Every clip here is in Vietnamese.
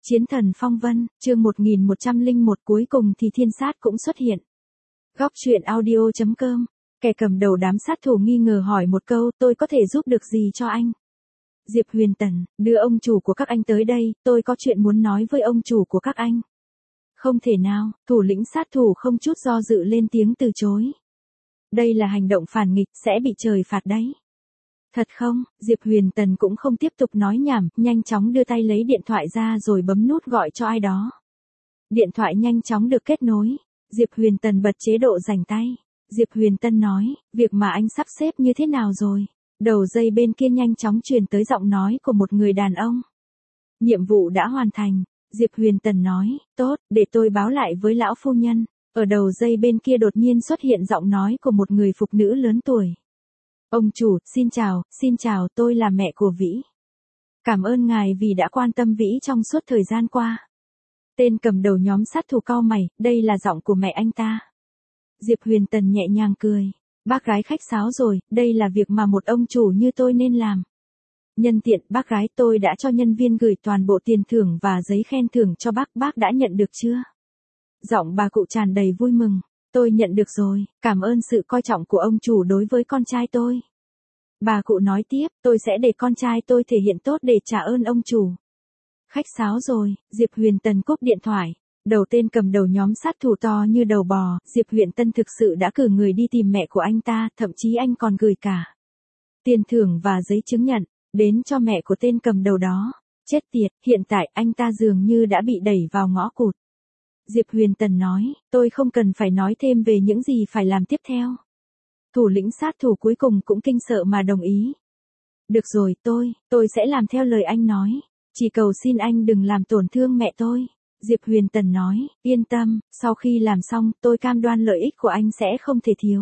Chiến thần phong vân, chương 1101 cuối cùng thì thiên sát cũng xuất hiện. Góc truyện audio.com, kẻ cầm đầu đám sát thủ nghi ngờ hỏi một câu, tôi có thể giúp được gì cho anh? Diệp Huyền Tần, đưa ông chủ của các anh tới đây, tôi có chuyện muốn nói với ông chủ của các anh. Không thể nào, thủ lĩnh sát thủ không chút do dự lên tiếng từ chối. Đây là hành động phản nghịch, sẽ bị trời phạt đấy. Thật không? Diệp Huyền Tần cũng không tiếp tục nói nhảm, nhanh chóng đưa tay lấy điện thoại ra rồi bấm nút gọi cho ai đó. Điện thoại nhanh chóng được kết nối. Diệp Huyền Tần bật chế độ rảnh tay. Diệp Huyền Tần nói, việc mà anh sắp xếp như thế nào rồi? Đầu dây bên kia nhanh chóng truyền tới giọng nói của một người đàn ông. Nhiệm vụ đã hoàn thành. Diệp Huyền Tần nói, tốt, để tôi báo lại với lão phu nhân. Ở đầu dây bên kia đột nhiên xuất hiện giọng nói của một người phụ nữ lớn tuổi. Ông chủ, xin chào, tôi là mẹ của Vĩ. Cảm ơn ngài vì đã quan tâm Vĩ trong suốt thời gian qua. Tên cầm đầu nhóm sát thủ cau mày, đây là giọng của mẹ anh ta. Diệp Huyền Tần nhẹ nhàng cười. Bác gái khách sáo rồi, đây là việc mà một ông chủ như tôi nên làm. Nhân tiện, bác gái, tôi đã cho nhân viên gửi toàn bộ tiền thưởng và giấy khen thưởng cho bác đã nhận được chưa? Giọng bà cụ tràn đầy vui mừng. Tôi nhận được rồi, cảm ơn sự coi trọng của ông chủ đối với con trai tôi. Bà cụ nói tiếp, tôi sẽ để con trai tôi thể hiện tốt để trả ơn ông chủ. Khách sáo rồi, Diệp Huyền Tần cúp điện thoại. Đầu tên cầm đầu nhóm sát thủ to như đầu bò, Diệp Huyền Tần thực sự đã cử người đi tìm mẹ của anh ta, thậm chí anh còn gửi cả tiền thưởng và giấy chứng nhận, đến cho mẹ của tên cầm đầu đó. Chết tiệt, hiện tại anh ta dường như đã bị đẩy vào ngõ cụt. Diệp Huyền Tần nói, tôi không cần phải nói thêm về những gì phải làm tiếp theo. Thủ lĩnh sát thủ cuối cùng cũng kinh sợ mà đồng ý. Được rồi, tôi sẽ làm theo lời anh nói. Chỉ cầu xin anh đừng làm tổn thương mẹ tôi. Diệp Huyền Tần nói, yên tâm, sau khi làm xong, tôi cam đoan lợi ích của anh sẽ không thể thiếu.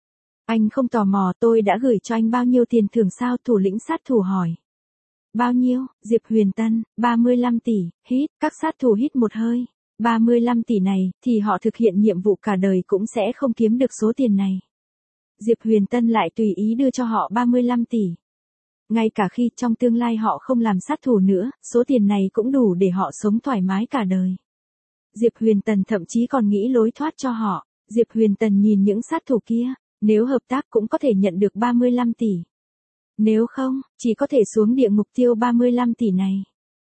Anh không tò mò tôi đã gửi cho anh bao nhiêu tiền thưởng sao? Thủ lĩnh sát thủ hỏi. Bao nhiêu? Diệp Huyền Tần, 35 tỷ, hít, các sát thủ hít một hơi. 35 tỷ này, thì họ thực hiện nhiệm vụ cả đời cũng sẽ không kiếm được số tiền này. Diệp Huyền Tần lại tùy ý đưa cho họ 35 tỷ. Ngay cả khi trong tương lai họ không làm sát thủ nữa, số tiền này cũng đủ để họ sống thoải mái cả đời. Diệp Huyền Tần thậm chí còn nghĩ lối thoát cho họ. Diệp Huyền Tần nhìn những sát thủ kia, nếu hợp tác cũng có thể nhận được 35 tỷ. Nếu không, chỉ có thể xuống địa ngục tiêu 35 tỷ này.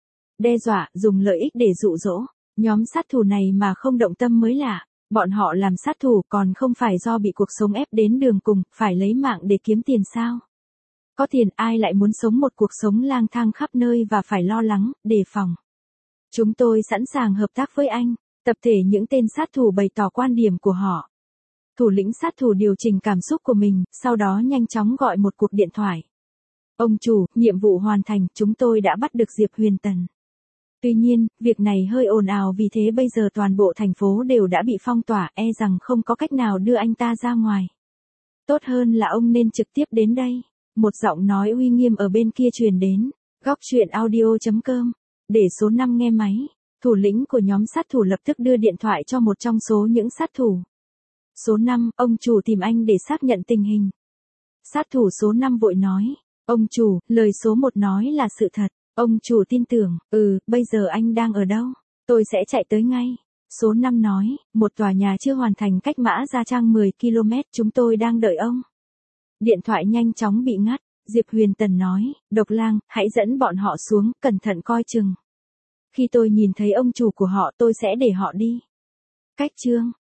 Đe dọa, dùng lợi ích để dụ dỗ. Nhóm sát thủ này mà không động tâm mới lạ. Bọn họ làm sát thủ còn không phải do bị cuộc sống ép đến đường cùng, phải lấy mạng để kiếm tiền sao? Có tiền ai lại muốn sống một cuộc sống lang thang khắp nơi và phải lo lắng, đề phòng. Chúng tôi sẵn sàng hợp tác với anh. Tập thể những tên sát thủ bày tỏ quan điểm của họ. Thủ lĩnh sát thủ điều chỉnh cảm xúc của mình, sau đó nhanh chóng gọi một cuộc điện thoại. Ông chủ, nhiệm vụ hoàn thành, chúng tôi đã bắt được Diệp Huyền Tần. Tuy nhiên, việc này hơi ồn ào vì thế bây giờ toàn bộ thành phố đều đã bị phong tỏa, e rằng không có cách nào đưa anh ta ra ngoài. Tốt hơn là ông nên trực tiếp đến đây. Một giọng nói uy nghiêm ở bên kia truyền đến. Góc truyện audio.com. Để số 5 nghe máy. Thủ lĩnh của nhóm sát thủ lập tức đưa điện thoại cho một trong số những sát thủ. Số 5, ông chủ tìm anh để xác nhận tình hình. Sát thủ số 5 vội nói. Ông chủ, lời số 1 nói là sự thật. Ông chủ tin tưởng, bây giờ anh đang ở đâu? Tôi sẽ chạy tới ngay. Số 5 nói, một tòa nhà chưa hoàn thành cách Mã Gia Trang 10 km, chúng tôi đang đợi ông. Điện thoại nhanh chóng bị ngắt. Diệp Huyền Tần nói, Độc Lang, hãy dẫn bọn họ xuống, cẩn thận coi chừng. Khi tôi nhìn thấy ông chủ của họ tôi sẽ để họ đi. Cách chương